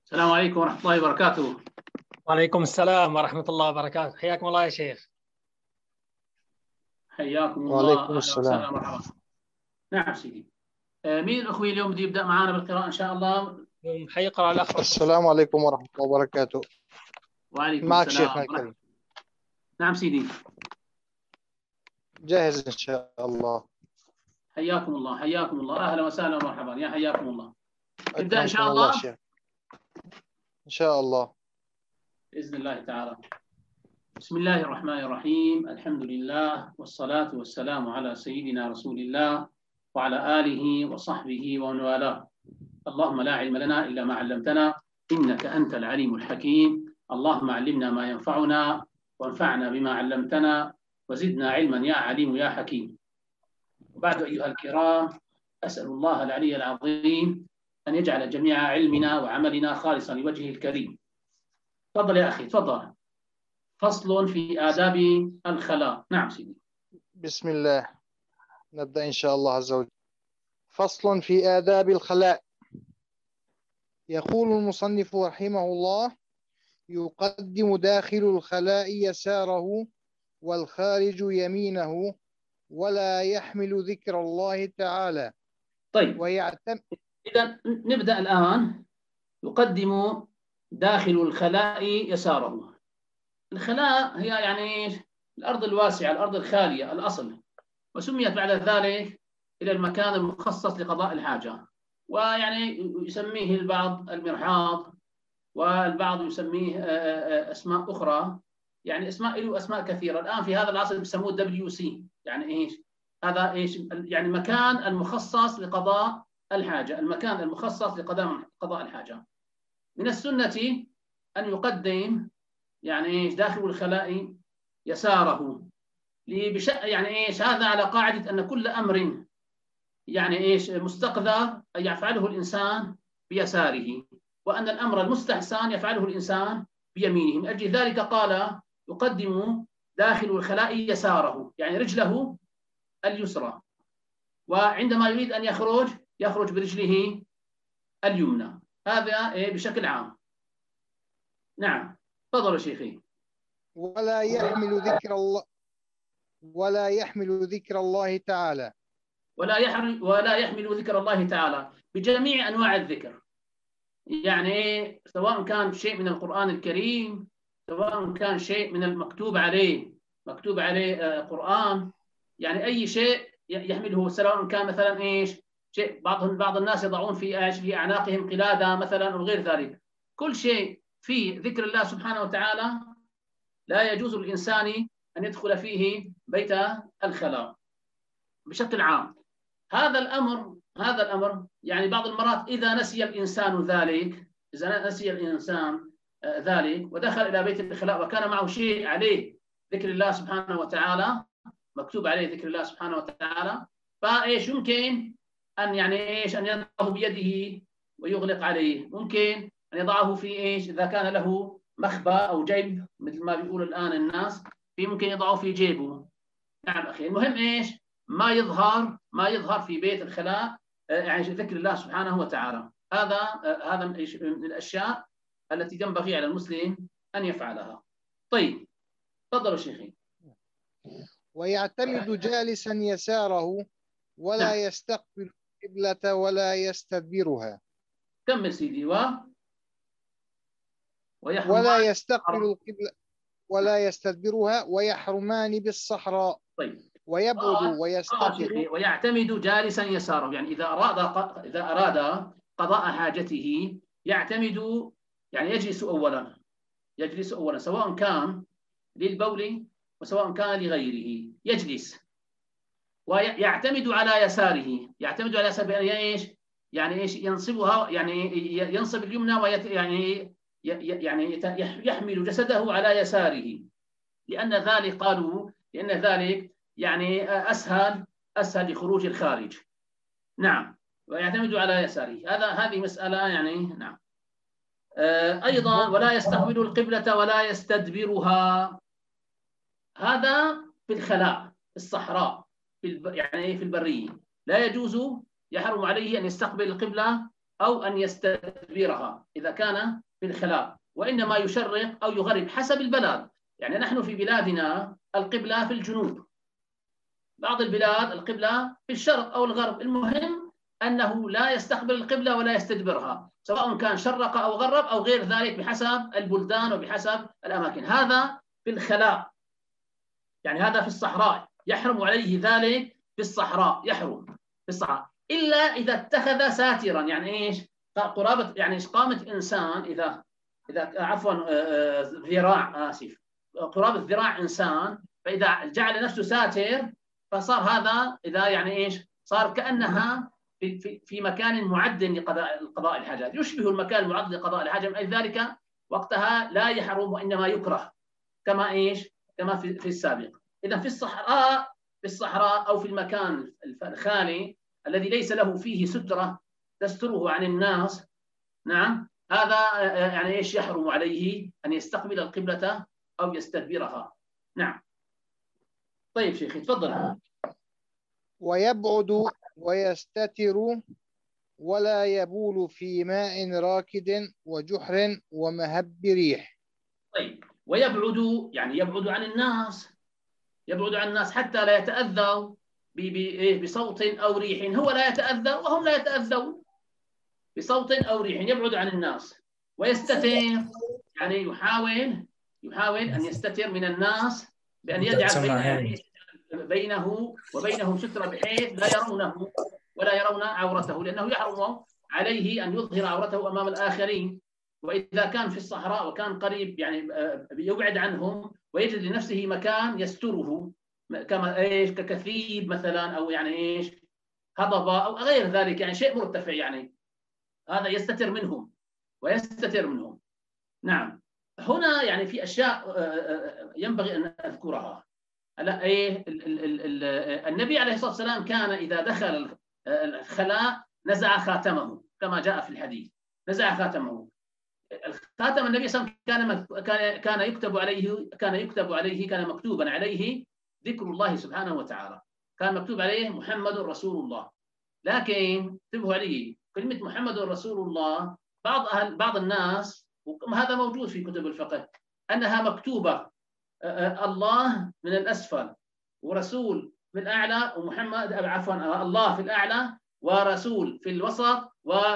السلام عليكم ورحمة الله وبركاته. وعليكم السلام ورحمة الله وبركاته. حياكم الله يا شيخ. حياكم الله. وعليكم أهلا السلام. وسهلا مرحبا. نعم سيدي. مين الأخوي اليوم بده يبدأ معنا بالقراءة إن شاء الله؟ حيقرأ الأخ. السلام عليكم ورحمة الله وبركاته. وعليكم معك السلام. شيخنا الكريم. نعم سيدي. جاهز إن شاء الله. حياكم الله حياكم الله. أهلا وسهلا ومرحبا. يا حياكم الله. نبدأ إن شاء أكرمكم الله. شيخ. إن شاء الله بإذن الله تعالى. بسم الله الرحمن الرحيم. الحمد لله والصلاة والسلام على سيدنا رسول الله وعلى آله وصحبه ومن والاه. اللهم لا علم لنا إلا ما علمتنا إنك أنت العليم الحكيم. اللهم علمنا ما ينفعنا وانفعنا بما علمتنا وزدنا علما يا عليم يا حكيم. وبعد أيها الكرام، أسأل الله العلي العظيم أن يجعل جميع علمنا وعملنا خالصا لوجهه الكريم. تفضل يا أخي تفضل. فصل في آداب الخلاء. نعم سيدي. بسم الله. نبدأ إن شاء الله عز وجل. فصل في آداب الخلاء. يقول المصنف رحمه الله: يقدم داخل الخلاء يساره والخارج يمينه ولا يحمل ذكر الله تعالى. طيب، إذا نبدأ الآن. يقدم داخل الخلاء يساره. الخلاء هي يعني الأرض الواسعة، الأرض الخالية الأصل، وسميت بعد ذلك إلى المكان المخصص لقضاء الحاجة، ويعني يسميه البعض المرحاض والبعض يسميه أسماء أخرى، يعني أسماء له أسماء كثيرة. الآن في هذا العصر بيسموه WC، يعني إيش؟ هذا إيش؟ يعني مكان المخصص لقضاء الحاجة، المكان المخصص لقضاء الحاجة. من السنة أن يقدم يعني إيش داخل الخلاء يساره، يعني إيش هذا على قاعدة أن كل أمر يعني إيش مستقذر أن يفعله الإنسان بيساره، وأن الأمر المستحسن يفعله الإنسان بيمينه. من أجل ذلك قال يقدم داخل الخلاء يساره، يعني رجله اليسرى، وعندما يريد أن يخرج برجله اليمنى. هذا بشكل عام. نعم تفضل شيخي. ولا يحمل ذكر الله تعالى. ولا يحمل ذكر الله تعالى بجميع أنواع الذكر، يعني سواء كان شيء من القرآن الكريم، سواء كان شيء من المكتوب عليه قرآن، يعني أي شيء يحمله، سواء كان مثلا إيش شيء بعض الناس يضعون في أعناقهم قلادة مثلا أو غير ذلك. كل شيء في ذكر الله سبحانه وتعالى لا يجوز للإنسان أن يدخل فيه بيت الخلاء بشكل عام. هذا الأمر يعني بعض المرات إذا نسي الإنسان ذلك ودخل إلى بيت الخلاء وكان معه شيء عليه ذكر الله سبحانه وتعالى، مكتوب عليه ذكر الله سبحانه وتعالى، فإيش يمكن أن أن يضعه بيده ويغلق عليه. ممكن أن يضعه في إيش إذا كان له مخبأ أو جيب مثل ما بيقول الآن الناس، ممكن يضعه في جيبه. نعم أخي، المهم إيش ما يظهر في بيت الخلاء يعني ذكر الله سبحانه وتعالى. هذا من الأشياء التي ينبغي على المسلم أن يفعلها. طيب تفضلوا شيخي. ويعتمد جالسا يساره ولا يستقبل القبلة ولا يستدبرها. كمل سيدي. ولا يستقبل القبلة ولا يستدبرها ويحرمان بالصحراء. طيب. ويبعد ويستتر. ويعتمد جالسا يساره، يعني إذا أراد قضاء حاجته يعتمد، يعني يجلس أولا سواء كان للبول وسواء كان لغيره، يجلس ويعتمد على يساره. بأن ايش؟ يعني ايش ينصبها، يعني ينصب اليمنى يعني يحمل جسده على يساره، لأن ذلك يعني أسهل لخروج الخارج. نعم. ويعتمد على يساره. هذه مسألة يعني. نعم. أيضا ولا يستقبل القبلة ولا يستدبرها. هذا في الخلاء، في الصحراء، يعني في البرية لا يجوز، يحرم عليه أن يستقبل القبلة أو أن يستدبرها إذا كان في الخلاء، وإنما يشرق أو يغرب حسب البلد. يعني نحن في بلادنا القبلة في الجنوب، بعض البلاد القبلة في الشرق أو الغرب، المهم أنه لا يستقبل القبلة ولا يستدبرها، سواء كان شرق أو غرب أو غير ذلك بحسب البلدان وبحسب الأماكن. هذا في الخلاء، يعني هذا في الصحراء يحرم عليه ذلك، في الصحراء يحرم في الصحراء، إلا إذا اتخذ ساترا. يعني إيش؟ قرابة، يعني قامة إنسان، إذا عفوا ذراع، آسف، قرابة ذراع إنسان، فإذا جعل نفسه ساتر فصار هذا، إذا يعني إيش؟ صار كأنها في مكان معد لقضاء الحاجات، يشبه المكان المعد لقضاء الحاجة، من أجل ذلك وقتها لا يحرم وإنما يكره، كما إيش؟ كما في السابق. إذا في الصحراء أو في المكان الخالي الذي ليس له فيه سترة تستره عن الناس، نعم، هذا يعني إيش؟ يحرم عليه أن يستقبل القبلة أو يستدبرها. نعم. طيب شيخي تفضل. ويبعد ويستتر ولا يبول في ماء راكد وجحر ومهب ريح. طيب، ويبعد يعني يبعد عن الناس، يبعد عن الناس حتى لا يتأذوا بصوت أو ريح. هو لا يتأذى وهم لا يتأذون بصوت أو ريح، يبعد عن الناس. ويستتر يعني يحاول أن يستتر من الناس بأن يجعل بينه وبينهم سترة بحيث لا يرونه ولا يرون عورته، لأنه يحرم عليه أن يظهر عورته أمام الآخرين. وإذا كان في الصحراء وكان قريب يعني يبعد عنهم ويجد لنفسه مكان يستره، كما إيش؟ ككثيب مثلا، أو يعني إيش؟ هضبة أو غير ذلك، يعني شيء مرتفع، يعني هذا يستتر منهم ويستتر منهم. نعم. هنا يعني في أشياء ينبغي أن أذكرها. النبي عليه الصلاة والسلام كان إذا دخل الخلاء نزع خاتمه كما جاء في الحديث، نزع خاتمه. الخاتم النبي صلى الله عليه وسلم كان مكتوبا عليه ذكر الله سبحانه وتعالى، كان مكتوب عليه محمد رسول الله. لكن انتبهوا عليه، كلمة محمد رسول الله بعض الناس، وهذا موجود في كتب الفقه، أنها مكتوبة الله من الأسفل ورسول في الأعلى، ومحمد عفوا الله في الأعلى ورسول في الوسط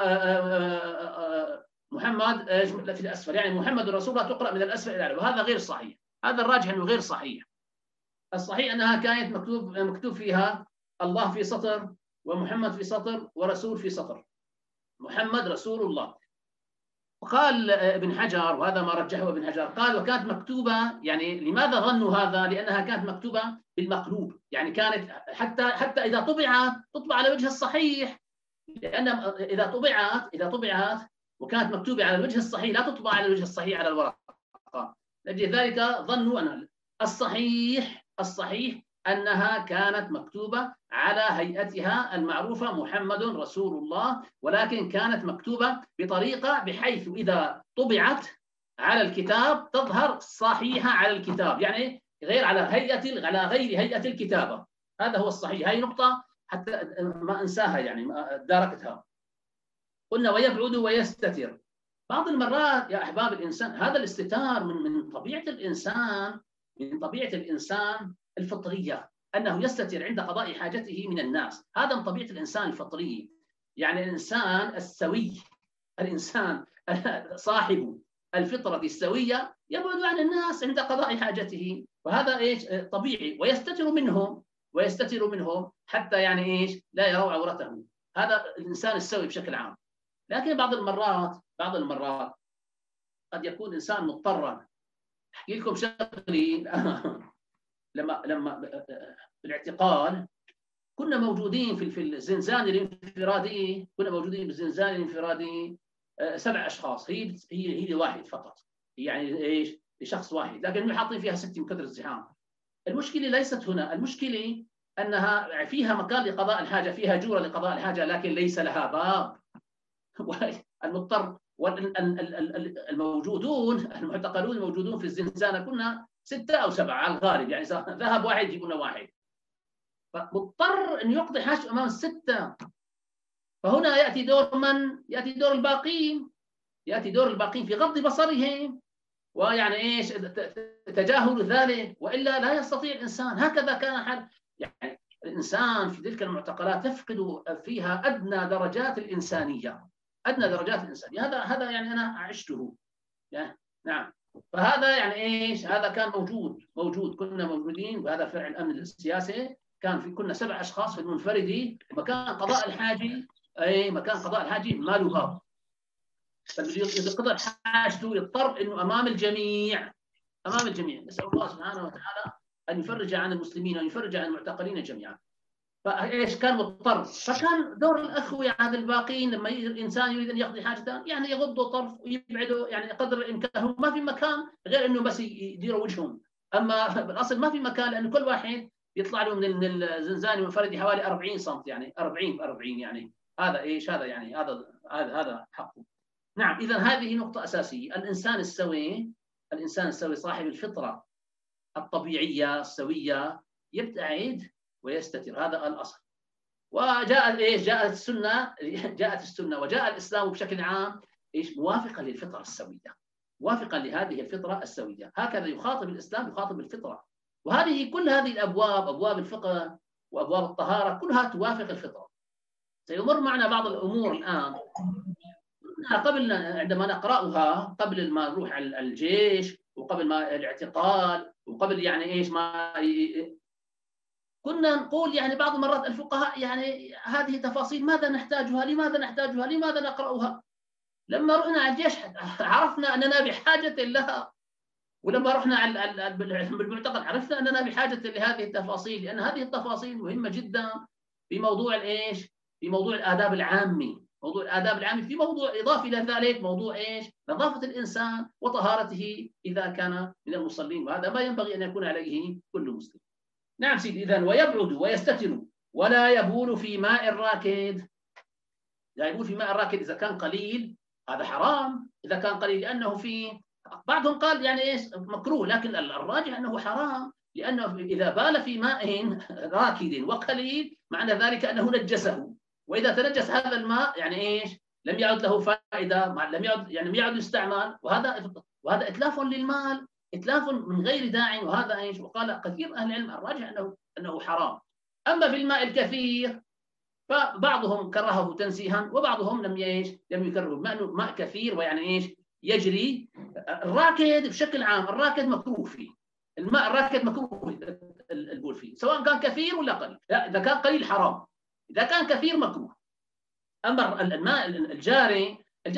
ومحمد في الأسفل. يعني محمد رسول الله تقرأ من الأسفل إلى الأعلى، وهذا غير صحيح. هذا الراجح أنه غير صحيح. الصحيح أنها كانت مكتوب فيها الله في سطر ومحمد في سطر ورسول في سطر، محمد رسول الله. وقال ابن حجر، وهذا ما رجحه ابن حجر، قال وكانت مكتوبة، يعني لماذا ظنوا هذا؟ لأنها كانت مكتوبة بالمقلوب، يعني كانت حتى إذا تطبع على وجه الصحيح، لأن إذا طبعت وكانت مكتوبة على الوجه الصحيح لا تطبع على الوجه الصحيح على الورقة. لذلك ظنوا أن الصحيح أنها كانت مكتوبة على هيئتها المعروفة محمد رسول الله، ولكن كانت مكتوبة بطريقة بحيث إذا طبعت على الكتاب تظهر صحيحة على الكتاب، يعني على غير هيئة الكتابة. هذا هو الصحيح. هذه نقطة حتى ما أنساها، يعني ما داركتها. قلنا ويبعد ويستتر. بعض المرات يا أحباب الإنسان هذا الاستتار من طبيعة الإنسان الفطرية، أنه يستتر عند قضاء حاجته من الناس. هذا من طبيعة الإنسان الفطري، يعني الإنسان السوي، الإنسان صاحب الفطرة السوية يبعد عن الناس عند قضاء حاجته، وهذا إيش؟ طبيعي. ويستتر منهم حتى يعني إيش؟ لا يروا عورته. هذا الإنسان السوي بشكل عام. لكن بعض المرات قد يكون إنسان مضطرا. أحكي لكم شغلي. لما بالاعتقال كنا موجودين في الزنزان الانفرادي، 7 أشخاص، هي لواحد فقط، يعني ايش؟ لشخص واحد، لكن حاطين فيها 6 من كثر الزحام. المشكلة ليست هنا، المشكلة أنها فيها مكان لقضاء الحاجة، فيها جورة لقضاء الحاجة، لكن ليس لها باب. المضطر المعتقلون الموجودون في الزنزانة كنا 6 أو 7 على الغالب، يعني ذهب واحد يجيبون واحد، فمضطر أن يقضي حاجته أمام 6. فهنا يأتي دور من؟ يأتي دور الباقين، يأتي دور الباقين في غض بصرهم ويعني إيش تجاهل ذلك، وإلا لا يستطيع الإنسان. هكذا كان حال يعني الإنسان في تلك المعتقلات تفقد فيها أدنى درجات الإنسانية، أدنى درجات الإنسانية. هذا يعني أنا عشته يعني. نعم. فهذا يعني إيش، هذا كان موجود كنا موجودين، وهذا فعل الأمن السياسي. كنا 7 أشخاص في المنفردي، مكان قضاء الحاجي، أي مكان قضاء الحاجي ما له باب، إذا قضى حاجته يضطر إنه أمام الجميع، أمام الجميع. نسأل الله سبحانه وتعالى أن يفرج عن المسلمين وأن يفرج عن المعتقلين جميعا. فإيش كان مضطر، فكان دور الأخوة هذا الباقين لما الإنسان يريد أن يقضي حاجته يعني يغضوا طرف ويبعدوا يعني قدر الإمكان، ما في مكان غير إنه بس يديروا وجههم. أما بالأصل ما في مكان، لأن كل واحد يطلع له من الزنزانة المنفردي حوالي 40 سم، يعني 40 ب 40 يعني. هذا إيش، هذا يعني هذا حقه. نعم. إذا هذه نقطة أساسية. الإنسان السوي صاحب الفطرة الطبيعية السوية يبتعد ويستتر، هذا الأصل. وجاءت إيش، جاءت السنة وجاء الإسلام بشكل عام إيش، موافقة للفطرة السوية، موافقة لهذه الفطرة السوية. هكذا يخاطب الإسلام، يخاطب الفطرة. وهذه كل هذه الأبواب، أبواب الفقه وأبواب الطهارة، كلها توافق الفطرة. سيمر معنا بعض الأمور الآن قبل عندما نقرأها، قبل ما نروح على الجيش، وقبل ما الاعتقال، وقبل يعني إيش ما كنا نقول يعني بعض المرات الفقهاء يعني هذه تفاصيل ماذا نحتاجها، لماذا نقرأها. لما رحنا على الجيش عرفنا أننا بحاجة لها، ولما رحنا بالمعتقل عرفنا أننا بحاجة لهذه التفاصيل، لأن هذه التفاصيل مهمة جدا في موضوع الإيش، في موضوع الآداب العامة. موضوع الآداب العامة في موضوع إضافي إلى ذلك، موضوع إيش، نظافة الإنسان وطهارته إذا كان من المصلين، وهذا ما ينبغي أن يكون عليه كل مسلم. نعم سيدي. إذن ويبعد ويستتر ولا يبول في ماء الراكد. لا يبول في ماء الراكد إذا كان قليل هذا حرام، إذا كان قليل، لأنه في بعضهم قال يعني إيش مكروه، لكن الراجح أنه حرام، لأنه إذا بال في ماء راكد وقليل معنى ذلك أنه نجسه، وإذا تنجس هذا الماء يعني إيش، لم يعد له فائدة، لم يعد يستعمل، وهذا إتلاف للمال، إتلاف من غير داع، وهذا إيش. وقال كثير أهل العلم الراجح أنه حرام. أما في الماء الكثير فبعضهم كرهه تنزيها، وبعضهم لم يكرهه، ماء كثير ويعني إيش يجري. الراكد بشكل عام الراكد مكروه فيه، الماء الراكد مكروه البول فيه، سواء كان كثير ولا قليل. لا، إذا كان قليل حرام، إذا كان كثير مكروه. أما الماء الجاري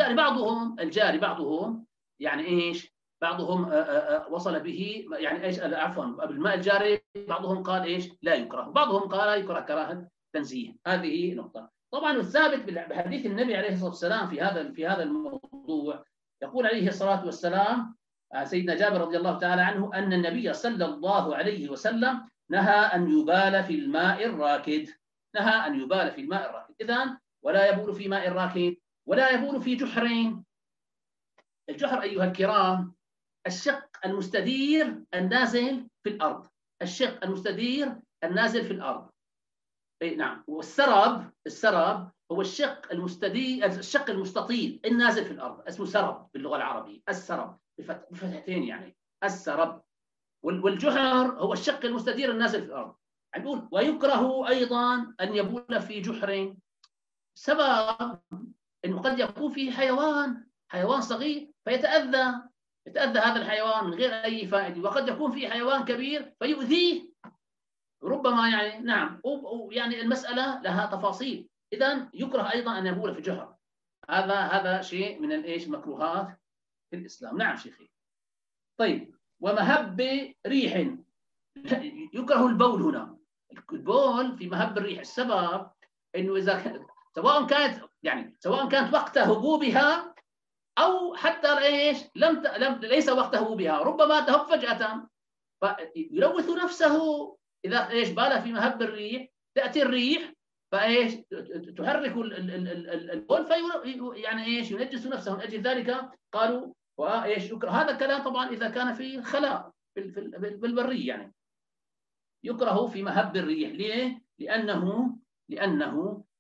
بعضهم يعني إيش، بعضهم وصل به يعني إيش، عفوا، الماء الجاري بعضهم قال إيش لا يكره، بعضهم قال يكره كراهة تنزيه. هذه نقطة. طبعا الثابت بحديث النبي عليه الصلاة والسلام في هذا الموضوع، يقول عليه الصلاة والسلام سيدنا جابر رضي الله تعالى عنه أن النبي صلى الله عليه وسلم نهى أن يبال في الماء الراكد، نهى أن يبال في الماء الراكد. إذن ولا يبول في ماء الراكد، ولا يبول في جحرين. الجحر أيها الكرام الشق المستدير النازل في الأرض، الشق المستدير النازل في الأرض. نعم. والسرب هو الشق المستطيل النازل في الأرض، اسمه سرب باللغة العربية، السرب بفتحتين يعني السرب. والجحر هو الشق المستدير النازل في الأرض. نقول ويكره أيضا أن يبول في جحر، سبب أنه قد يكون فيه حيوان صغير فيتأذى هذا الحيوان من غير أي فائدة، وقد يكون فيه حيوان كبير فيؤذيه ربما يعني. نعم. يعني المسألة لها تفاصيل. إذن يكره أيضا أن يبول في جحر. هذا شيء من الإيش مكروهات في الإسلام. نعم شيخي. طيب. ومهب ريح، يكره البول هنا. البول في مهب الريح، السبب إنه إذا سواء كانت وقت هبوبها أو حتى إيش ليس وقت هبوبها، ربما تهب فجأة فيلوث نفسه. إذا إيش بال في مهب الريح، تأتي الريح فإيش تحرك البول يعني إيش ينجس نفسه. من أجل ذلك قالوا وإيش يكره. هذا الكلام طبعا إذا كان في خلاء بالبرية يعني يكره في مهب الريح. ليه؟ لأنه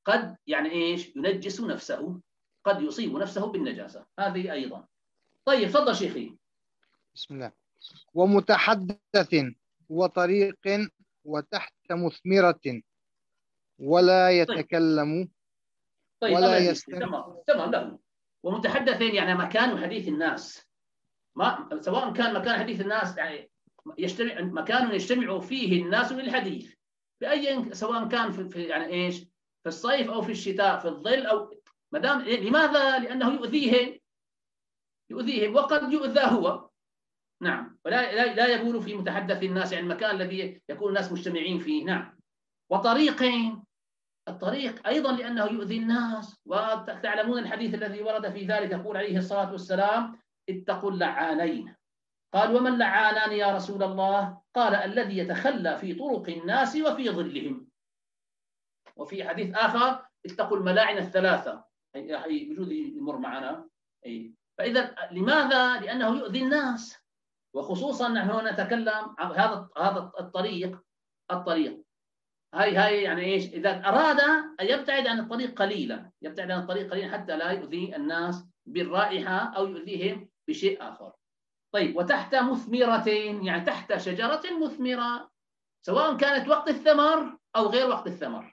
قد يعني إيش ينجس نفسه، قد يصيب نفسه بالنجاسة، هذه أيضا. طيب تفضل شيخي. بسم الله. ومتحدث وطريق وتحت مثمرة ولا يتكلم طيب ولا الله يستمع. تمام له. ومتحدثين يعني مكان حديث الناس، ما سواء كان مكان حديث الناس يعني يجتمع مكان يجتمع فيه الناس للحديث بأي، سواء كان في يعني ايش في الصيف او في الشتاء، في الظل او ما دام. لماذا؟ لأنه يؤذيهم وقد يؤذى هو. نعم. ولا يبول في متحدث الناس، يعني المكان الذي يكون الناس مجتمعين فيه. نعم. وطريقين، الطريق أيضا لأنه يؤذي الناس، وتعلمون الحديث الذي ورد في ذلك، يقول عليه الصلاة والسلام: اتقوا اللعانين. قال: وما اللعانان يا رسول الله؟ قال: الذي يتخلى في طرق الناس وفي ظلهم. وفي حديث آخر: اتقوا الملاعن الثلاثة، أي بجوز يمر معنا. فإذا لماذا؟ لأنه يؤذي الناس، وخصوصا نحن نتكلم عن هذا الطريق هاي يعني ايش؟ اذا اراد ان يبتعد عن الطريق قليلا، يبتعد عن الطريق قليلا حتى لا يؤذي الناس بالرائحه او يؤذيهم بشيء اخر. طيب. وتحت مثمرة، يعني تحت شجرة مثمرة، سواء كانت وقت الثمر او غير وقت الثمر.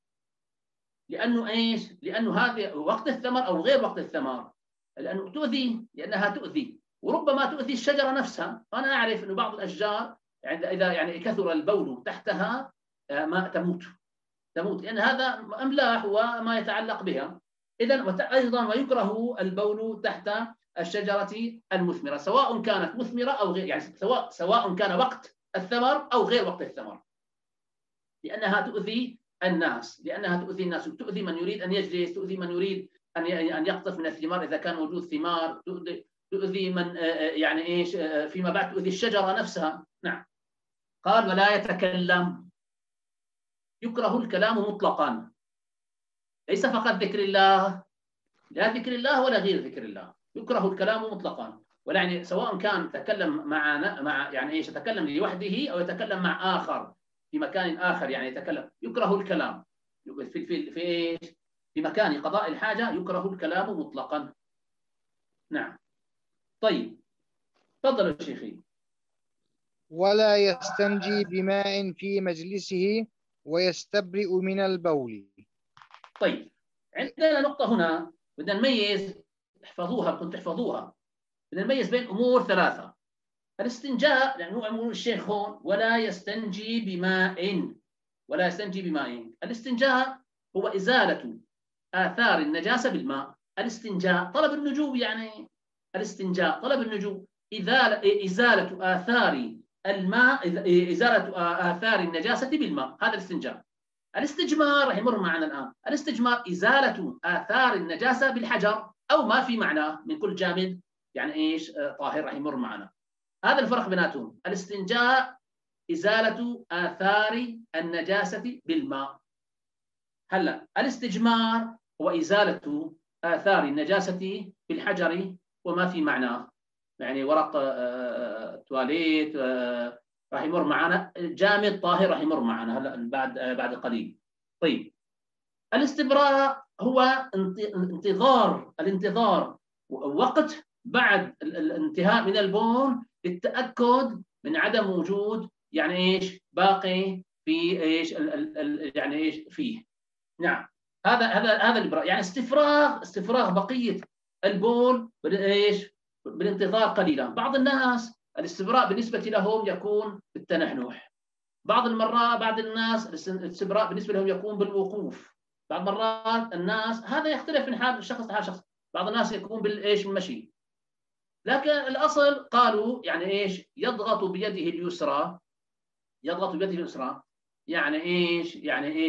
لانه ايش؟ لانه هذه وقت الثمر او غير وقت الثمر، لانه تؤذي، لانها تؤذي، وربما تؤذي الشجره نفسها. انا اعرف انه بعض الاشجار يعني اذا يعني كثر البول تحتها ما تموت لأن هذا أملاح وما يتعلق بها. إذن أيضا ويكره البول تحت الشجرة المثمرة، سواء كانت مثمرة أو غير، يعني سواء كان وقت الثمر أو غير وقت الثمر، لأنها تؤذي الناس، تؤذي من يريد أن يجلس، تؤذي من يريد أن يقطف من الثمار إذا كان وجود ثمار، تؤذي من يعني إيش فيما بعد تؤذي الشجرة نفسها. نعم. قال: ولا يتكلم. يكره الكلام مطلقا، ليس فقط ذكر الله، لا ذكر الله ولا غير ذكر الله، يكره الكلام مطلقا. ولا يعني سواء كان تكلم مع يعني ايش، يتكلم لوحده او يتكلم مع اخر في مكان اخر، يعني يتكلم، يكره الكلام في ايش، في مكان قضاء الحاجه، يكره الكلام مطلقا. نعم. طيب تفضل شيخي. ولا يستنجي بماء في مجلسه ويستبرئ من البول. طيب عندنا نقطة هنا بدنا نميز، احفظوها، كنت تحفظوها. بدنا نميز بين أمور ثلاثة. الاستنجاء، لأنه يقول الشيخ هون: ولا يستنجي بماء، ولا يستنجي بماء. الاستنجاء هو إزالة آثار النجاسة بالماء. الاستنجاء طلب النجوم، يعني الاستنجاء طلب النجوم، إزالة آثار الماء، إزالة آثار النجاسة بالماء، هذا الاستنجاء. الاستجمار راح يمر معنا الآن. الاستجمار إزالة آثار النجاسة بالحجر أو ما في معناه من كل جامد، يعني إيش طاهر، راح يمر معنا. هذا الفرق بيناتهم. الاستنجاء إزالة آثار النجاسة بالماء. هلا الاستجمار هو إزالة آثار النجاسة بالحجر وما في معناه، يعني ورق تواليت راح يمر معنا، جامد طاهر راح يمر معنا هلا بعد قليل. طيب. الاستبراء هو الانتظار وقت بعد الانتهاء من البول للتأكد من عدم وجود يعني ايش باقي في ايش يعني ايش فيه. نعم. هذا الابراء، يعني استفراغ بقية البول ايش بالانتظار قليلا. بعض الناس الاستبراء بالنسبة لهم يكون بالتنحنح، بعض الناس الاستبراء بالنسبة لهم يكون بالوقوف، بعض مرات الناس هذا يختلف من حال شخص لحال شخص، بعض الناس يكون بالايش المشي. لكن الاصل قالوا يعني ايش يضغط بيده اليسرى، يعني ايش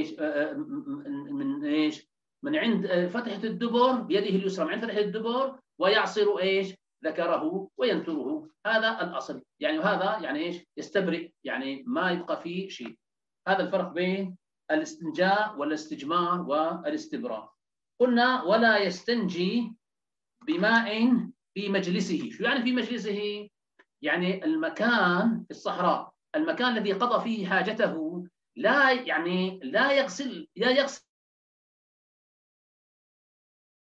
من ايش من عند فتحة الدبر بيده اليسرى، من عند فتحة الدبر، ويعصر ايش ذكره وينثره. هذا الاصل يعني، وهذا يعني ايش يستبرئ، يعني ما يبقى فيه شيء. هذا الفرق بين الاستنجاء والاستجمار والاستبراء. قلنا: ولا يستنجي بماء في مجلسه. شو يعني في مجلسه؟ يعني المكان في الصحراء، المكان الذي قضى فيه حاجته، لا يغسل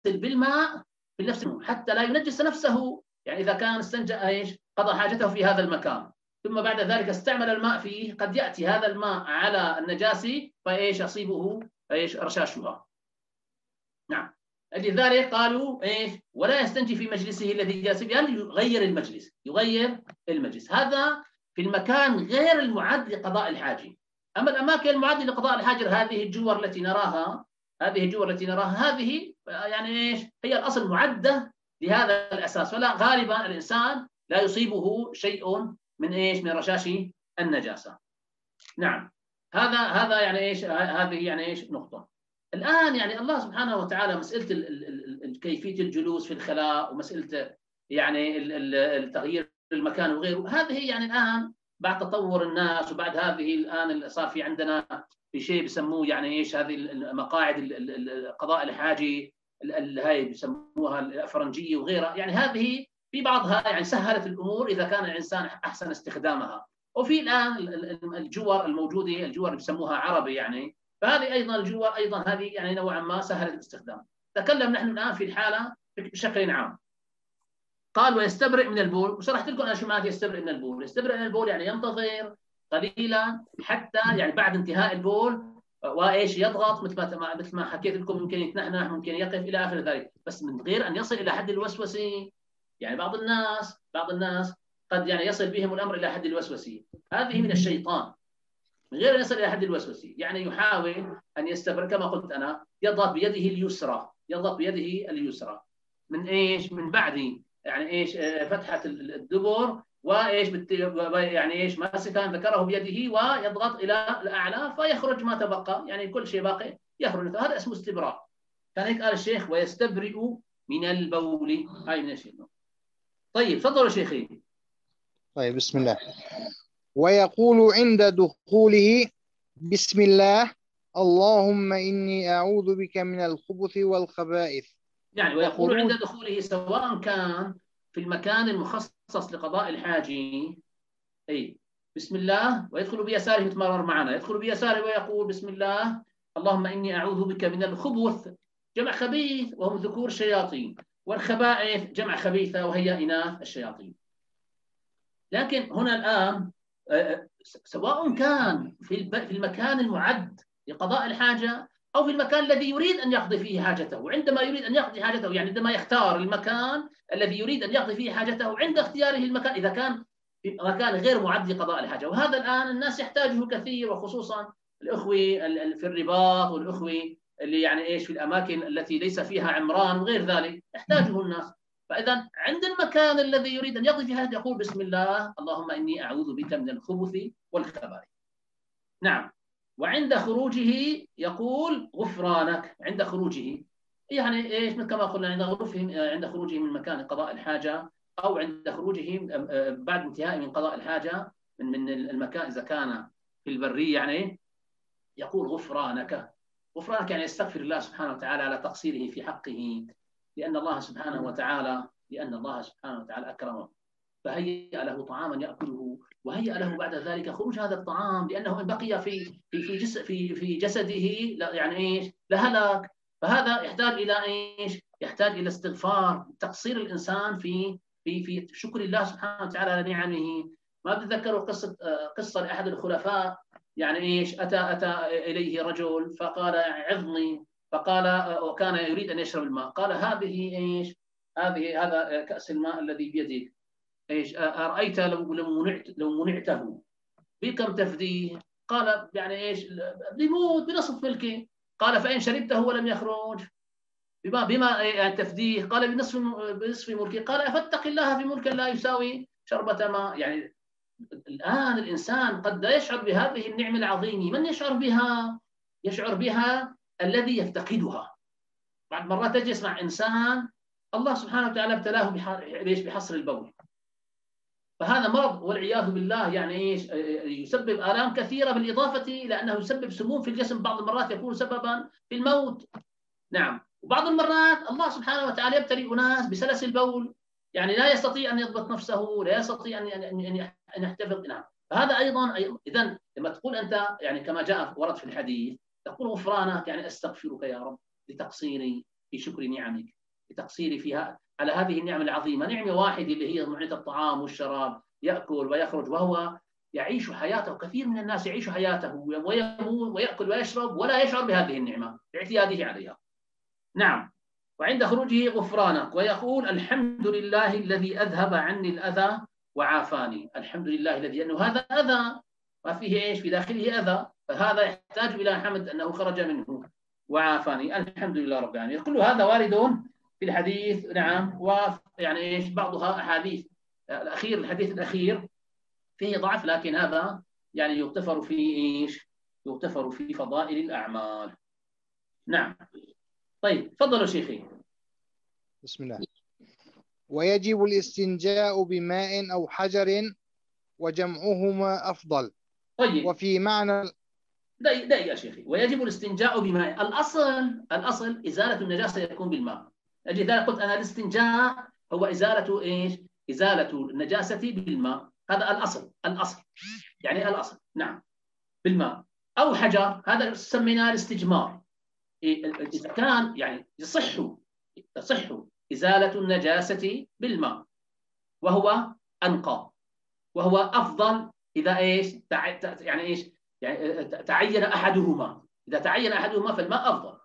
بالماء في نفس الماء حتى لا ينجس نفسه. يعني إذا كان استنجى إيش قضى حاجته في هذا المكان ثم بعد ذلك استعمل الماء فيه، قد يأتي هذا الماء على النجاسة فإيش يصيبه إيش رشاشها. نعم، لذلك قالوا إيش ولا يستنجي في مجلسه الذي جالس فيه، يعني يغير المجلس، يغير المجلس. هذا في المكان غير المعد لقضاء الحاجة. أما الأماكن المعدة لقضاء الحاجة هذه الجور التي نراها، هذه يعني إيش هي الأصل معدة لهذا الأساس، فلا غالبا الإنسان لا يصيبه شيء من إيش من رشاش النجاسة. نعم، هذا يعني إيش هذه يعني إيش نقطة. الآن يعني الله سبحانه وتعالى مسألة كيفية الجلوس في الخلاء ومسألة يعني التغيير المكان وغيره، هذه يعني الآن بعد تطور الناس وبعد هذه الآن صار في عندنا في شيء بسموه يعني إيش هذه المقاعد قضاء الحاجة هاي بسموها الأفرنجية وغيرها، يعني هذه في بعضها يعني سهلت الأمور إذا كان الإنسان أحسن استخدامها. وفي الآن الجور الموجودة، الجور اللي بسموها عربي يعني، فهذه أيضا الجور أيضا هذه يعني نوعا ما سهلت الاستخدام. تكلم نحن الآن في الحالة بشكل عام. قال ويستبرئ من البول، وشرحت لكم أنا شو معنى يستبرئ من البول. يستبرئ من البول يعني ينتظر قليلا حتى يعني بعد انتهاء البول وايش يضغط مثل ما حكيت لكم، ممكن يتنحنح، ممكن يقف الى اخر ذلك، بس من غير ان يصل الى حد الوسوسه. يعني بعض الناس قد يعني يصل بهم الامر الى حد الوسوسه، هذه من الشيطان. من غير ان يصل الى حد الوسوسه يعني يحاول ان يستبرئ كما قلت انا، يضغط بيده اليسرى من ايش من بعد يعني ايش فتحه الدبر، وايش يعني ايش ماسكا ذكره بيده ويضغط الى الاعلى فيخرج ما تبقى، يعني كل شيء باقي يخرج. هذا اسمه استبراء. كان هيك قال الشيخ ويستبرئ من البول. هاي من الشيء. طيب تفضلوا شيخي. طيب بسم الله. ويقول عند دخوله بسم الله اللهم إني أعوذ بك من الخبث والخبائث. يعني ويقول عند دخوله سواء كان في المكان المخصص لقضاء الحاجة، أي بسم الله، ويدخل بيساره يتمرر معنا، يدخل بيساره ويقول بسم الله اللهم إني أعوذ بك من الخبث، جمع خبيث وهم ذكور الشياطين، والخبائث جمع خبيثة وهي إناث الشياطين. لكن هنا الآن سواء كان في المكان المعد لقضاء الحاجة أو في المكان الذي يريد أن يقضي فيه حاجته، وعندما يريد أن يقضي حاجته يعني عندما يختار المكان الذي يريد أن يقضي فيه حاجته، عند اختياره المكان إذا كان في مكان غير معد لقضاء الحاجة. وهذا الآن الناس يحتاجه كثير، وخصوصا الأخوة في الرباط والأخوة اللي يعني إيش في الأماكن التي ليس فيها عمران وغير ذلك يحتاجه الناس. فإذا عند المكان الذي يريد أن يقضي فيه يقول بسم الله اللهم إني أعوذ بك من الخبث والخبائث. نعم. وعند خروجه يقول غفرانك. عند خروجه يعني ايش كما قلنا عند خروجه من مكان قضاء الحاجه، او عند خروجه بعد انتهاء من قضاء الحاجه من المكان اذا كان في البريه يعني يقول غفرانك. غفرانك يعني يستغفر الله سبحانه وتعالى على تقصيره في حقه، لان الله سبحانه وتعالى اكرمه فهيأ له طعاما يأكله، وهيأ له بعد ذلك خروج هذا الطعام، لأنه إن بقي في جسده يعني إيش لهلاك. فهذا يحتاج إلى إيش؟ يحتاج إلى استغفار، تقصير الإنسان في شكر الله سبحانه وتعالى على نعمه. ما بتذكروا قصة لأحد الخلفاء يعني إيش أتى إليه رجل فقال عظني، فقال وكان يريد أن يشرب الماء، قال هذه إيش؟ هذا كأس الماء الذي بيدك، ايش أرأيت لو منعته بكم تفديه؟ قال يعني ايش بيموت بنصف ملكه. قال فإن شربته ولم يخرج بما يعني تفديه؟ قال بنصف ملكه. قال فاتق الله في ملك لا يساوي شربة ماء. يعني الآن الإنسان قد لا يشعر بهذه النعمة العظيمة. من يشعر بها؟ يشعر بها الذي يفتقدها. بعد مرات تجلس مع إنسان الله سبحانه وتعالى ابتلاه بحصر البول، فهذا مرض والعياذ بالله يعني ايش يسبب آلام كثيرة، بالإضافة إلى أنه يسبب سموم في الجسم، بعض المرات يكون سببا في الموت. نعم. وبعض المرات الله سبحانه وتعالى يبتلي أناس بسلس البول، يعني لا يستطيع أن يضبط نفسه، لا يستطيع أن يحتفظ. نعم. فهذا أيضا إذن لما تقول أنت يعني كما جاء ورد في الحديث تقول غفرانك يعني أستغفرك يا رب لتقصيري في شكر نعمك، لتقصيري فيها على هذه النعمة العظيمة. نعمة واحدة اللي هي نعمة الطعام والشراب، يأكل ويخرج وهو يعيش حياته. كثير من الناس يعيش حياته ويموت ويأكل ويشرب ولا يشعر بهذه النعمة باعتياده عليها. نعم. وعند خروجه غفرانك ويقول الحمد لله الذي أذهب عني الأذى وعافاني. الحمد لله الذي، لأنه هذا أذى ما فيه إيش، في داخله أذى، فهذا يحتاج إلى حمد أنه خرج منه وعافاني. الحمد لله رب العالمين. كل هذا وارد في الحديث. نعم. ويعني إيش بعضها أحاديث الأخير، الحديث الأخير فيه ضعف، لكن هذا يعني يغتفر فيه إيش، يغتفر في فضائل الأعمال. نعم. طيب تفضلوا شيخي. بسم الله. ويجب الاستنجاء بماء أو حجر وجمعهما أفضل. طيب. وفي معنى دقيقة يا شيخي. ويجب الاستنجاء بماء. الأصل إزالة النجاسة يكون بالماء. لذلك قلت أنا الاستنجاء هو إزالة إيش؟ إزالة النجاسة بالماء. هذا الأصل يعني الأصل. نعم. بالماء أو حجر، هذا سميناه الاستجمار. إذا كان يعني يصح إزالة النجاسة بالماء وهو أنقى وهو أفضل إذا إيش يعني إيش، يعني تعين أحدهما. إذا تعين أحدهما فالماء أفضل.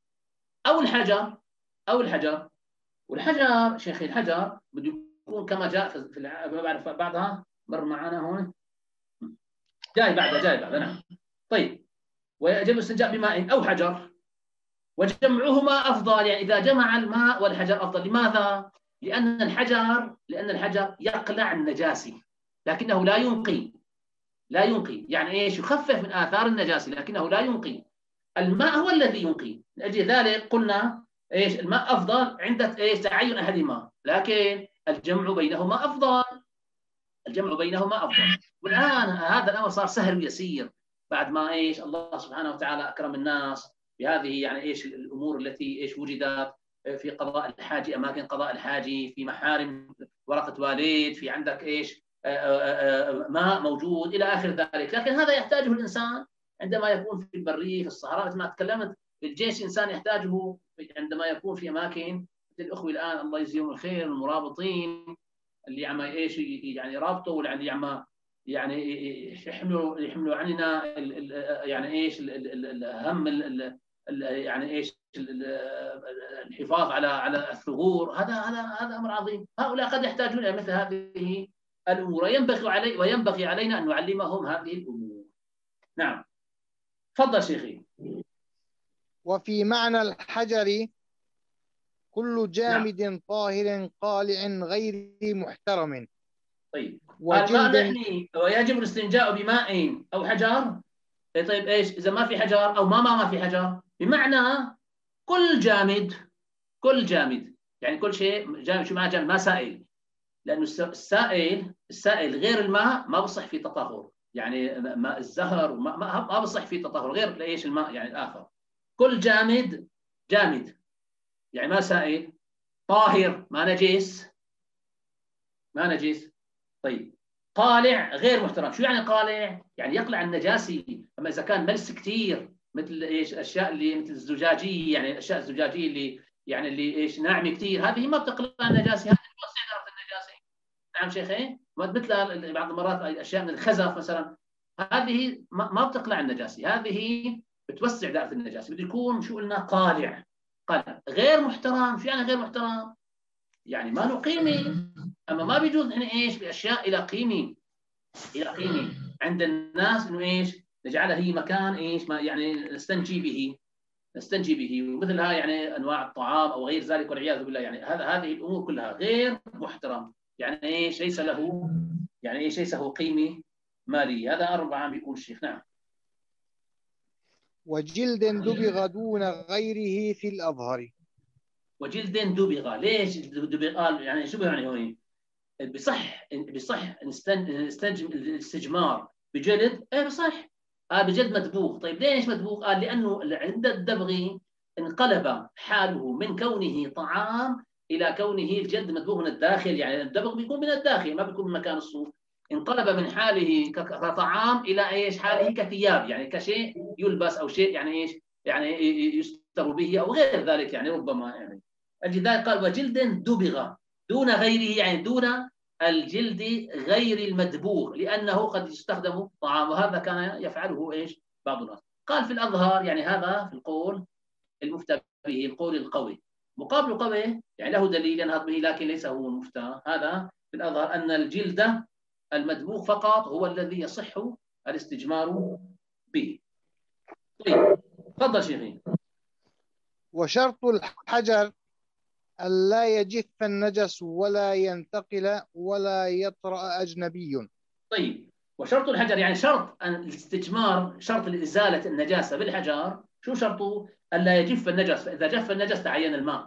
أو الحجر. والحجر شيخي، الحجر بده يكون كما جاء في ما بعرف بعدها مر معنا هون، جاي بعدها. نعم. طيب. ويجب الاستنجاء بماء أو حجر وجمعهما أفضل، يعني إذا جمع الماء والحجر أفضل. لماذا؟ لأن الحجر يقلع النجاسة لكنه لا ينقي. يعني إيش؟ يخفف من آثار النجاسة لكنه لا ينقي. الماء هو الذي ينقي. لأجل ذلك قلنا إيش، الماء أفضل عند إيش تعين أحدهما، لكن الجمع بينهما أفضل. والآن هذا الأمر صار سهل ويسير بعد ما إيش الله سبحانه وتعالى أكرم الناس بهذه يعني إيش الأمور التي إيش وجدت في قضاء الحاجة، أماكن قضاء الحاجة، في محارم ورقة والد، في عندك إيش ماء موجود إلى آخر ذلك. لكن هذا يحتاجه الإنسان عندما يكون في البرية، في الصحراء، مثل ما تكلمت. في الجيش الإنسان يحتاجه عندما يكون في أماكن مثل الأخوة الآن الله يجزيهم الخير، المرابطين اللي عم إيش يعني رابطوا، واللي عم يعني يحملوا عننا يعني إيش الهم يعني إيش الحفاظ على الثغور. هذا أمر عظيم. هؤلاء قد يحتاجون إلى مثل هذه الأمور، وينبغي علينا أن نعلمهم هذه الأمور. نعم. تفضل شيخي. وفي معنى الحجر كل جامد نعم. طاهر قالع غير محترم. طيب. وجلد. ويجب الاستنجاء بماء أو حجر. طيب إيش إذا ما في حجر أو ما في حجر؟ بمعنى كل جامد يعني كل شيء جامد. شو معنى جامد؟ ما سائل، لأنه السائل غير الماء ما بصح في تطهر. يعني ماء الزهر ما بصح في تطهر غير ليش الماء يعني الآخر. كل جامد يعني ما سائل، طاهر ما نجس. طيب. قالع غير محترم. شو يعني قالع؟ يعني يقلع النجاسة. أما إذا كان ملس كثير مثل إيش أشياء اللي مثل الزجاجية، يعني الأشياء الزجاجية اللي إيش ناعمة كثير، هذه ما بتقلع النجاسة، هذه بتوسع دائرة النجاسة. نعم شيخي. مثل بعض المرات أشياء من الخزف مثلا، هذه ما بتقلع النجاسة، هذه بتوسع دائرة النجاسة. بده يكون شو قلنا؟ قالع. غير محترم. شو يعني غير محترم؟ يعني ما له قيمة. أما ما بيجوز إن إيش بأشياء إلى قيمة عند الناس، إنه إيش نجعلها هي مكان إيش ما يعني نستنجي به ومثلها يعني أنواع الطعام أو غير ذلك والعياذ بالله. يعني هذه الأمور كلها غير محترم. يعني إيش ليس له قيمة مالية. هذا 4 بيقول الشيخ. نعم. وجلد دبغ دون غيره في الأظهر. وجلد دبغ. ليش دبغ؟ يعني شو يعني هو بصح الاستجمار بجلد؟ ايه بصح. بجلد مدبوغ. طيب ليش مدبوغ؟ لأنه عند الدبغ انقلب حاله من كونه طعام إلى كونه الجلد مدبوغ من الداخل. يعني الدبغ بيكون من الداخل ما بيكون من مكان الصوف. انقلب من حاله كطعام إلى إيش؟ حاله كثياب، يعني كشيء يلبس أو شيء يعني إيش يعني يستر به أو غير ذلك. يعني ربما يعني الجلد قال وجلد دبغ دون غيره، يعني دون الجلد غير المدبوغ، لأنه قد يستخدم طعام، وهذا كان يفعله إيش بعض الناس. قال في الأظهر، يعني هذا في القول المفتى به، القول القوي. مقابل قوي يعني له دليل ينهض به، لكن ليس هو المفتى. هذا في الأظهر أن الجلد المدبوغ فقط هو الذي يصح الاستجمار به. طيب تفضل شيخي. وشرط الحجر ألا يجف النجس ولا ينتقل ولا يطرأ أجنبي. طيب وشرط الحجر يعني شرط الاستجمار، شرط لإزالة النجاسة بالحجر، شو شرطه؟ ألا يجف النجس. فإذا جف النجس تعين الماء.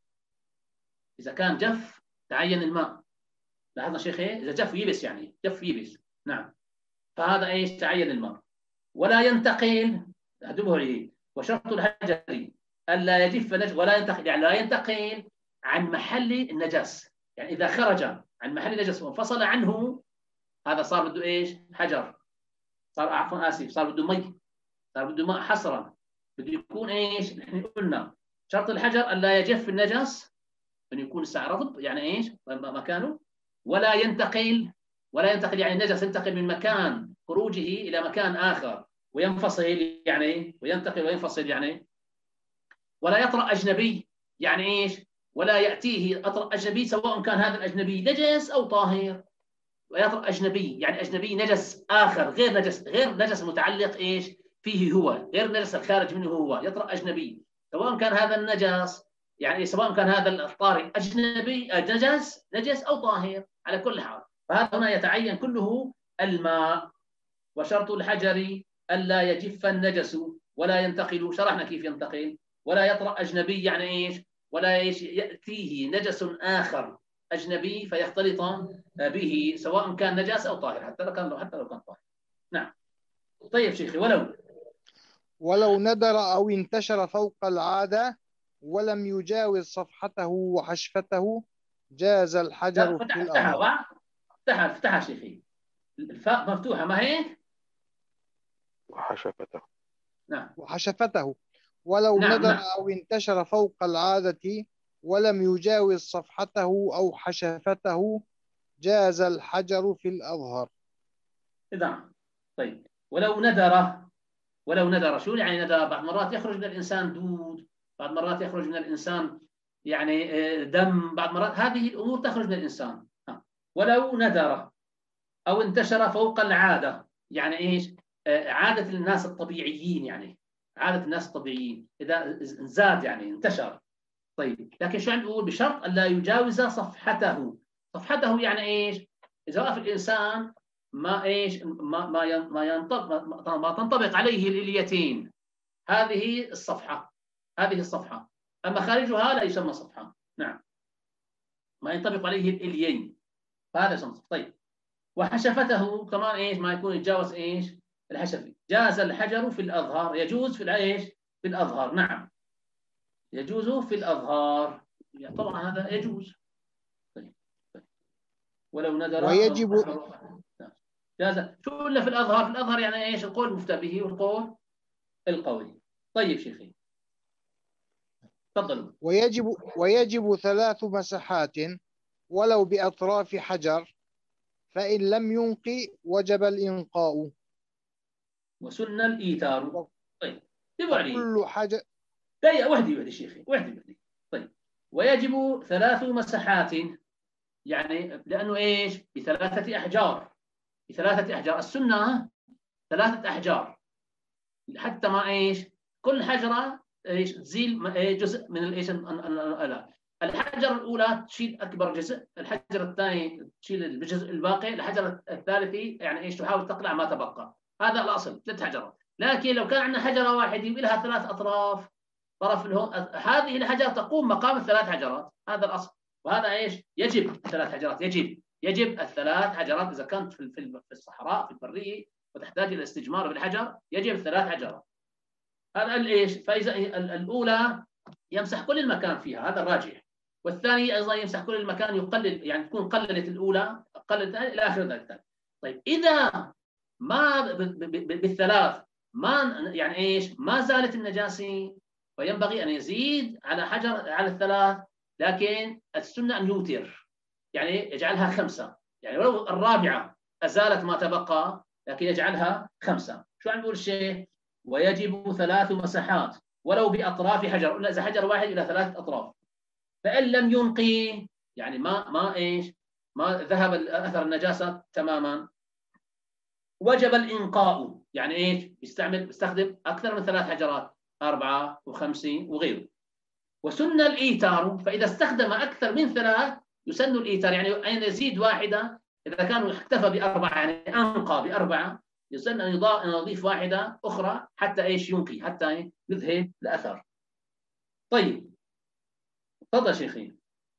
إذا كان جف تعين الماء. لاحظنا شيخي، إذا جف يبس، يعني جف يبس، نعم، فهذا إيش؟ تعين الماء. ولا ينتقل، هدوه لي. وشرط الحجر ألا يجف النجس ولا ينتقل، يعني لا ينتقل عن محل النجس، يعني إذا خرج عن محل النجس وانفصل عنه، هذا صار بده ايش؟ حجر. صار عفوا اسف، صار بده مي، صار بده ماء حصرا. بده يكون ايش؟ نحن قلنا شرط الحجر ان لا يجف النجس، ان يكون رطب، يعني ايش؟ مكانه. ولا ينتقل، ولا ينتقل يعني النجس ينتقل من مكان خروجه الى مكان اخر وينفصل، يعني وينتقل وينفصل يعني. ولا يطرأ اجنبي، يعني ايش؟ ولا ياتيه اطرأ اجنبي، سواء كان هذا الاجنبي نجس او طاهر. ويطرأ أجنبي يعني أجنبي نجس آخر، غير نجس متعلق إيش فيه هو، غير نجس الخارج منه هو. يطرأ أجنبي سواء كان هذا النجس، يعني سواء كان هذا الطارئ أجنبي نجس أو طاهر، على كل حال. فهذا هنا يتعين كله الماء. وشرط الحجر ألا يجف النجس ولا ينتقل، شرحنا كيف ينتقل. ولا يطرأ أجنبي يعني إيش؟ ولا يأتيه نجس آخر أجنبي فيختلط به، سواء كان نجاس أو طاهر، حتى لو كان طاهر. نعم. طيب شيخي. ولو ندر أو انتشر فوق العادة ولم يجاوز صفحته وحشفته جاز الحجر في الأظهر. افتحها شيخي، الفاء مفتوحة ما هيك؟ وحشفته. نعم. وحشفته ولو نعم. ندر نعم. أو انتشر فوق العادة ولم يجاوز صفحته أو حشفته جاز الحجر في الأظهر. نعم. طيب ولو ندر شو يعني ندر؟ بعض مرات يخرج من الإنسان دود، بعض مرات يخرج من الإنسان يعني دم، بعض مرات هذه الأمور تخرج من الإنسان. ولو ندر أو انتشر فوق العادة، يعني إيش؟ عادة الناس الطبيعيين، يعني عادة الناس الطبيعيين إذا زاد يعني انتشر. طيب لكن شو عم نقول؟ بشرط أن لا يجاوز صفحته. صفحته يعني إيش؟ إذا وقف الإنسان ما إيش ما تنطبق عليه الإليتين، هذه الصفحة، أما خارجها لا يسمى صفحة. نعم، ما ينطبق عليه الإليين، فهذا يسمى صفحة. طيب وحشفته كمان إيش؟ ما يكون يتجاوز إيش؟ الحشفي. جاز الحجر في الأظهار، يجوز في إيش؟ في الأظهار. نعم يجوز في الأظهار، يعني طبعا هذا يجوز. طيب. ولو ندر ويجب جاز. شو إلا في الأظهر؟ في الأظهر يعني إيش؟ القول المفتى به والقول القوي. طيب شيخي تفضلوا. ويجب 3 مسحات ولو بأطراف حجر، فإن لم ينقي وجب الإنقاء. وسن الإيثار. طيب تبع علي كل حجر. دقيقة وحدي شيخي، وحدي. طيب ويجب 3 مسحات، يعني لأنه إيش؟ بثلاثة أحجار. السنة 3 أحجار، حتى ما إيش؟ كل حجرة إيش تزيل جزء من الإيش. الحجرة الأولى تشيل أكبر جزء، الحجر الثاني تشيل الجزء الباقي، الحجر الثالث يعني إيش؟ تحاول تقلع ما تبقى. هذا الأصل 3 حجرات. لكن لو كان عندنا حجرة واحدة ولها 3 أطراف، طرف هذه الحجرة تقوم مقام 3 حجرات، هذا الأصل. وهذا إيش؟ يجب 3 حجرات، يجب 3 حجرات إذا كانت في الصحراء في البرية وتحتاج إلى استجمار بالحجر، يجب 3 حجرات. هذا الإيش؟ فإذا الأولى يمسح كل المكان فيها، هذا الراجح. والثاني أيضا يمسح كل المكان، يقلل يعني تكون قللت الأولى قللت إلى آخر ذلك. طيب إذا ما بالثلاث ما يعني إيش؟ ما زالت النجاسة، فينبغي أن يزيد على حجر على 3 لكن السنة أن يوتر، يعني يجعلها 5. يعني ولو الرابعة أزالت ما تبقى لكن يجعلها 5. شو عم بيقول الشيخ؟ ويجب 3 مسحات ولو بأطراف حجر، قلنا إذا حجر واحد إلى 3 أطراف. فإن لم ينقي، يعني ما ذهب أثر النجاسة تماما، وجب الإنقاء. يعني بيستخدم أكثر من 3 حجرات، 4 و5 وغيره. وسن الإيتار، فإذا استخدم أكثر من 3 يسن الإيتار، يعني أن يزيد واحدة. إذا كان اكتفى ب4 يعني أنقى ب4، يسن أن يضيف واحدة أخرى حتى ينقي، حتى يذهب الأثر. طيب تفضل شيخي.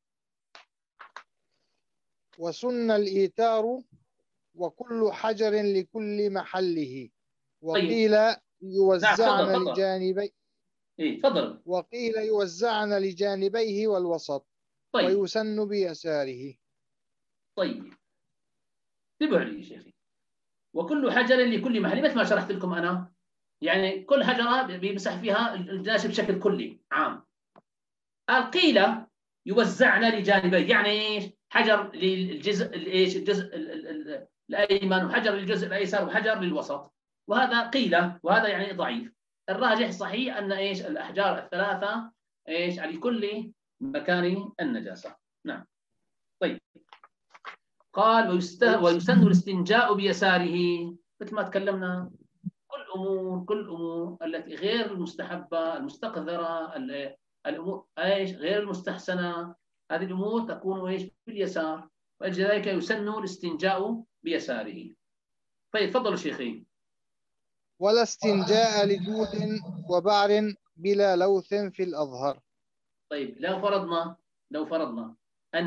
وسن الإيتار وكل حجر لكل محله، وقيل يوزعن لجانبيه. تفضل. وقيل يوزعن لجانبيه والوسط. طيب. ويسن بيساره. طيب انتبهوا لي يا شيخي. وكل حجر لكل محل، مثل ما شرحت لكم أنا، يعني كل حجرة بيمسح فيها النجاسة بشكل كلي عام. قيل يوزعن لجانبيه، يعني ايش؟ حجر للجزء الجزء الايمن، وحجر للجزء الايسر، وحجر للوسط. وهذا قيل، وهذا يعني ضعيف. الراجح صحيح ان الاحجار الثلاثه على كل مكان النجاسه. نعم. طيب قال ويسن الاستنجاء بيساره، مثل ما تكلمنا. كل امور التي غير المستحبه المستقذره، الامور غير المستحسنه، هذه الامور تكون باليسار، ولذلك يسن الاستنجاء بيساره. طيب تفضلوا شيخي. ولا استنجاء لدود وبعر بلا لوث في الأظهر. طيب لو فرضنا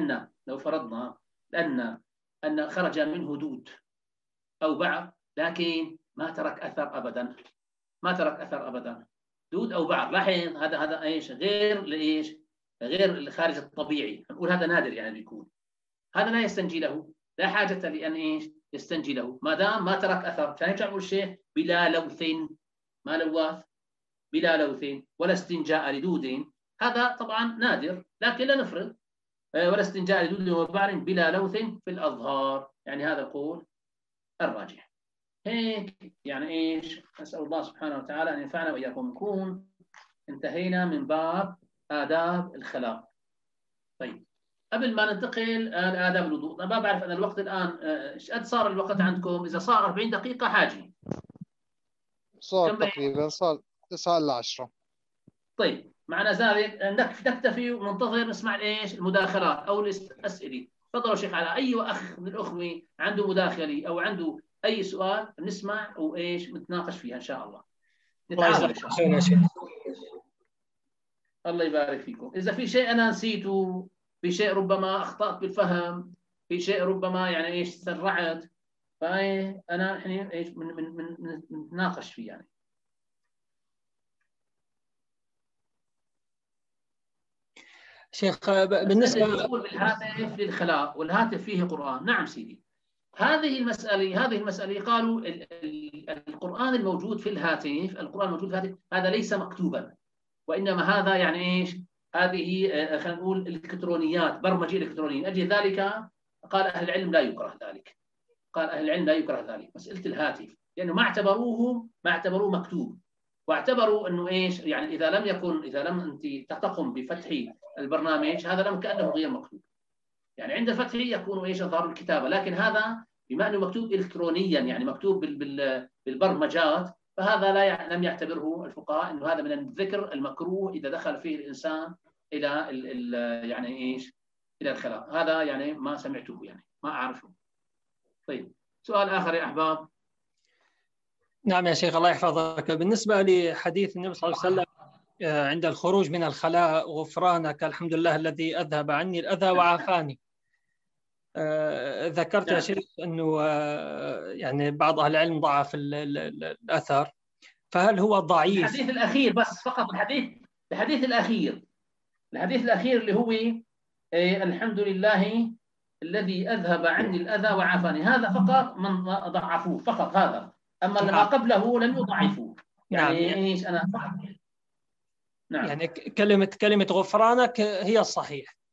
أن خرج منه دود أو بعر، لكن ما ترك أثر أبدا، دود أو بعر. لاحظ هذا غير الخارج الطبيعي، نقول هذا نادر، يعني بيكون هذا لا يستنجي له، لا حاجة لأن يستنجي له ما دام ما ترك أثر. كان يرجع يقول الشيخ بلا لوث، ما لواث، بلا لوث، ولا استنجاء لدود. هذا طبعا نادر، لكن لا نفرض. ولا استنجاء لدود وبعر بلا لوث في الأظهار، يعني هذا القول الراجح. هيك يعني نسأل الله سبحانه وتعالى أن ينفعنا وإياكم. نكون انتهينا من باب آداب الخلاء. طيب قبل ما ننتقل لآداب الوضوء، أنا ما بعرف أن الوقت الآن إيش قد صار الوقت عندكم؟ إذا صار 40 دقيقة حاجي صار تقريبا، صار 9 إلى 10. طيب معنى ذلك نكتفي وننتظر نسمع المداخلات أو الأسئلة. تفضلوا شيخ. على أي أخ من الأخوة عنده مداخلة أو عنده أي سؤال نسمع نتناقش فيها إن شاء الله. نتعاون إن شاء الله. الله يبارك فيكم. إذا في شيء أنا نسيته، في شيء ربما أخطأت بالفهم، في شيء ربما سرعت، فأنا نتناقش فيه يعني. شيخ بالنسبة بالهاتف للخلاء، والهاتف فيه قرآن. نعم سيدي. هذه المسألة قالوا القرآن الموجود في الهاتف، هذا ليس مكتوبا، وإنما هذا هذه خلينا نقول الإلكترونيات، برمجة إلكترونية. أجل ذلك قال أهل العلم لا يكره ذلك. مسألة الهاتف، لأنه ما اعتبروه مكتوب، واعتبروا أنه إذا لم أنت تقم بفتح البرنامج، هذا كأنه غير مكتوب. يعني عند فتحه يكون ظهر الكتابة، لكن هذا بما أنه مكتوب إلكترونيا، يعني مكتوب بالبرمجات، فهذا لم يعتبره الفقهاء أنه هذا من الذكر المكروه إذا دخل فيه الإنسان إلى إلى الخلاء. هذا ما سمعته، ما أعرفه. طيب سؤال آخر يا أحباب. نعم يا شيخ الله يحفظك. بالنسبة لحديث النبي صلى الله عليه وسلم عند الخروج من الخلاء: غفرانك الحمد لله الذي أذهب عني الأذى وعافاني. ذكرت يا شيخ أنه بعض أهل العلم ضعف الأثر، فهل هو ضعيف؟ الحديث الأخير بس، فقط الحديث الأخير اللي هو الحمد لله الذي أذهب عني الأذى وعافاني، هذا فقط من ضعفوه فقط هذا، أما ما قبله لم يضعفوه. يعني كلمة غفرانك هي الصحيح.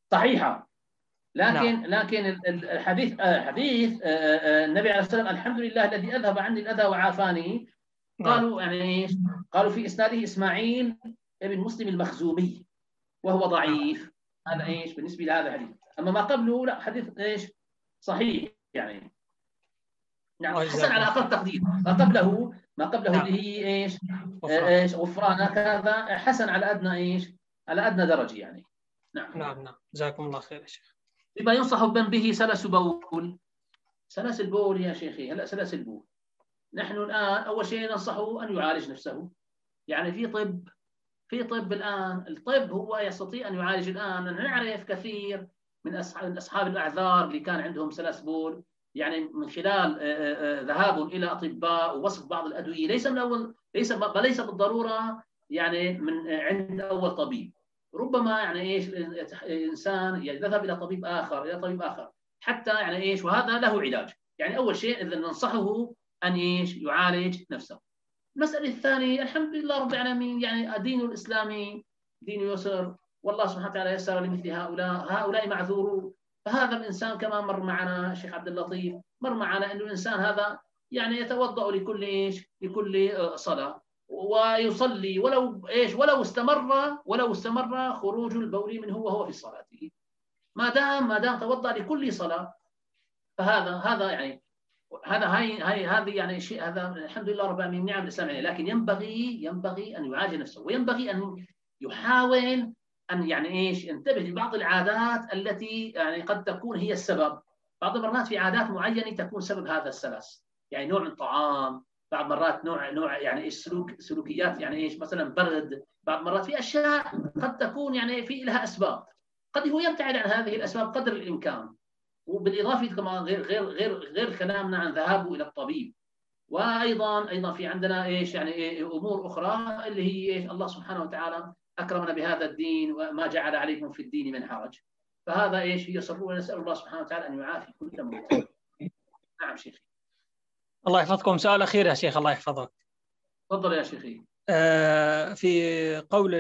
صحيحة، لكن الحديث حديث النبي عليه الصلاة والسلام الحمد لله الذي أذهب عني الأذى وعافاني. قالوا يعني قالوا في إسناده إسماعيل ابن مسلم المخزومي وهو ضعيف. هذا ايش بالنسبة لهذا الحديث. أما ما قبله لا، حديث ايش صحيح يعني. نعم حسن على أقل تقدير. ما قبله اللي هي ايش غفرانك، هذا حسن على أدنى ايش، على أدنى درجة يعني. نعم جزاكم الله خير يا شيخ. بما ينصح به سلس بول. سلس البول يا شيخي، هلا سلس البول نحن الآن أول شيء ننصحه أن يعالج نفسه. يعني في طب الآن، الطب هو يستطيع أن يعالج الآن. نعرف كثير من أصحاب الأعذار اللي كان عندهم سلس بول، يعني من خلال ذهاب إلى أطباء ووصف بعض الأدوية، ليس بالضرورة يعني من عند أول طبيب. ربما يعني ايش الانسان يذهب الى طبيب اخر حتى يعني ايش، وهذا له علاج. يعني اول شيء اذا ننصحه ان ايش يعالج نفسه. المسألة الثانية الحمد لله رب العالمين، يعني الدين الإسلامي دين يسر، والله سبحانه وتعالى يسر لمثل هؤلاء معذورون. فهذا الإنسان كما مر معنا الشيخ عبد اللطيف، مر معنا أنه الإنسان هذا يعني يتوضأ لكل صلاة ويصلي ولو استمر خروج البول منه وهو في الصلاة، ما دام توضأ لكل صلاة. فهذا يعني هذه يعني شيء، هذا الحمد لله رب العالمين نعم الإسلام. لكن ينبغي أن يعالج نفسه، وينبغي أن يحاول أن يعني ايش ينتبه لبعض العادات التي يعني قد تكون هي السبب. بعض المرات في عادات معينة تكون سبب هذا السلس، يعني نوع من الطعام، بعض مرات نوع يعني ايش سلوكيات، يعني ايش مثلا برد. بعض مرات في اشياء قد تكون يعني في لها اسباب، قد هو يبتعد عن هذه الاسباب قدر الامكان. وبالاضافه كمان غير كلامنا عن ذهابه الى الطبيب. وايضا في عندنا ايش يعني امور اخرى اللي هي ايش، الله سبحانه وتعالى اكرمنا بهذا الدين وما جعل عليكم في الدين من حرج. فهذا ايش يسر، ونسال الله سبحانه وتعالى ان يعافي كل مبتلى. نعم شيخي. الله يحفظكم. سؤال اخير يا شيخ الله يحفظك. تفضل يا شيخي. في قول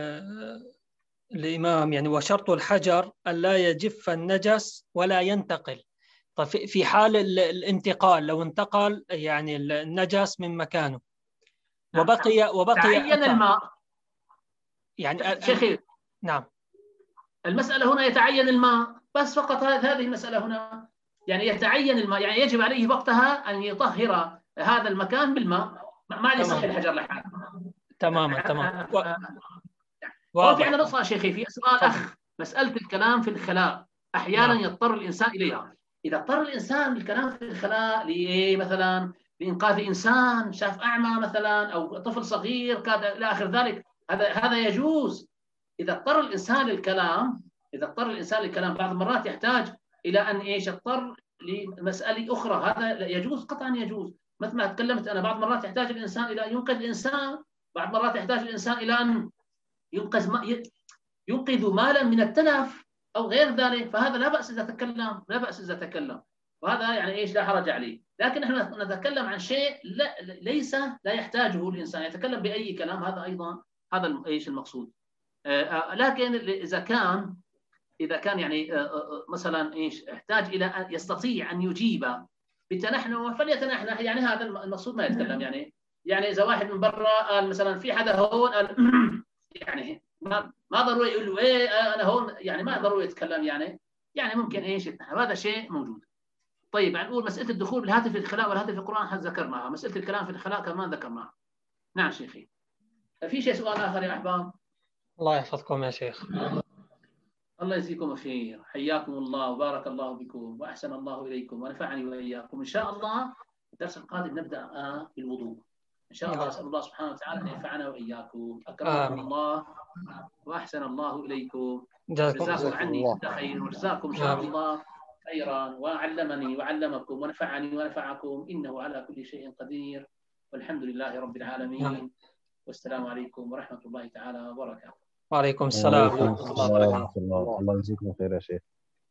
الإمام يعني وشرط الحجر ألا يجف النجس ولا ينتقل. طيب في حال الانتقال، لو انتقل يعني النجس من مكانه وبقي تعين الماء يعني شيخي. نعم المسألة هنا يتعين الماء بس فقط، هذه المسألة هنا يعني يتعين الماء، يعني يجب عليه وقتها أن يطهر هذا المكان بالماء، ما يصح الحجر لحاله. تماما. وفي عندنا نقطة شيخي في سؤال أخ، مسألة الكلام في الخلاء أحيانا يضطر الإنسان إليها. إذا اضطر الإنسان بالكلام في الخلاء مثلا لإنقاذ إنسان شاف أعمى مثلا أو طفل صغير كاد إلى آخر ذلك، هذا يجوز. إذا اضطر الإنسان للكلام بعض المرات يحتاج إلى أن يضطر لمسألة أخرى، هذا يجوز قطعا يجوز. مثل ما تكلمت أنا، بعض المرات يحتاج الإنسان إلى ينقذ الإنسان، بعض مرات يحتاج الإنسان إلى أن ينقذ مالا من التلف أو غير ذلك، فهذا لا بأس إذا تكلم، وهذا يعني لا حرج عليه. لكن نحن نتكلم عن شيء لا يحتاجه الإنسان، يتكلم بأي كلام، هذا أيضا هذا المقصود. لكن إذا كان يعني مثلا يحتاج إلى أن يستطيع أن يجيب بتنحنح فليتنحنح، يعني هذا المقصود ما يتكلم. يعني إذا واحد من برا قال مثلا في حدا هون قال يعني ما ضروري يقول له أنا هون، يعني ما ضروري يتكلم، يعني ممكن هذا شيء موجود. طيب نقول مسألة الدخول بالهاتف في الخلاء والهاتف في القرآن ذكرناها، مسألة الكلام في الخلاء كمان ذكرناها. نعم شيخي. في شيء سؤال آخر يا أحباب؟ الله يحفظكم يا شيخ. الله يجزيكم خير، حياكم الله وبارك الله بكم وأحسن الله إليكم ونفعني وإياكم. إن شاء الله الدرس القادم نبدأ بالوضوء إن شاء الله. أسأل الله سبحانه وتعالى أن ينفعنا وإياكم. أكرمكم الله وأحسن الله إليكم. جزاكم عني كل خير، وجزاكم إن شاء الله خيرا، وعلمني وعلمكم ونفعني ونفعكم، إنه على كل شيء قدير، والحمد لله رب العالمين. والسلام عليكم ورحمة الله تعالى وبركاته. وعليكم السلام ورحمة الله وبركاته. الله يجزيكم خير يا شيخ.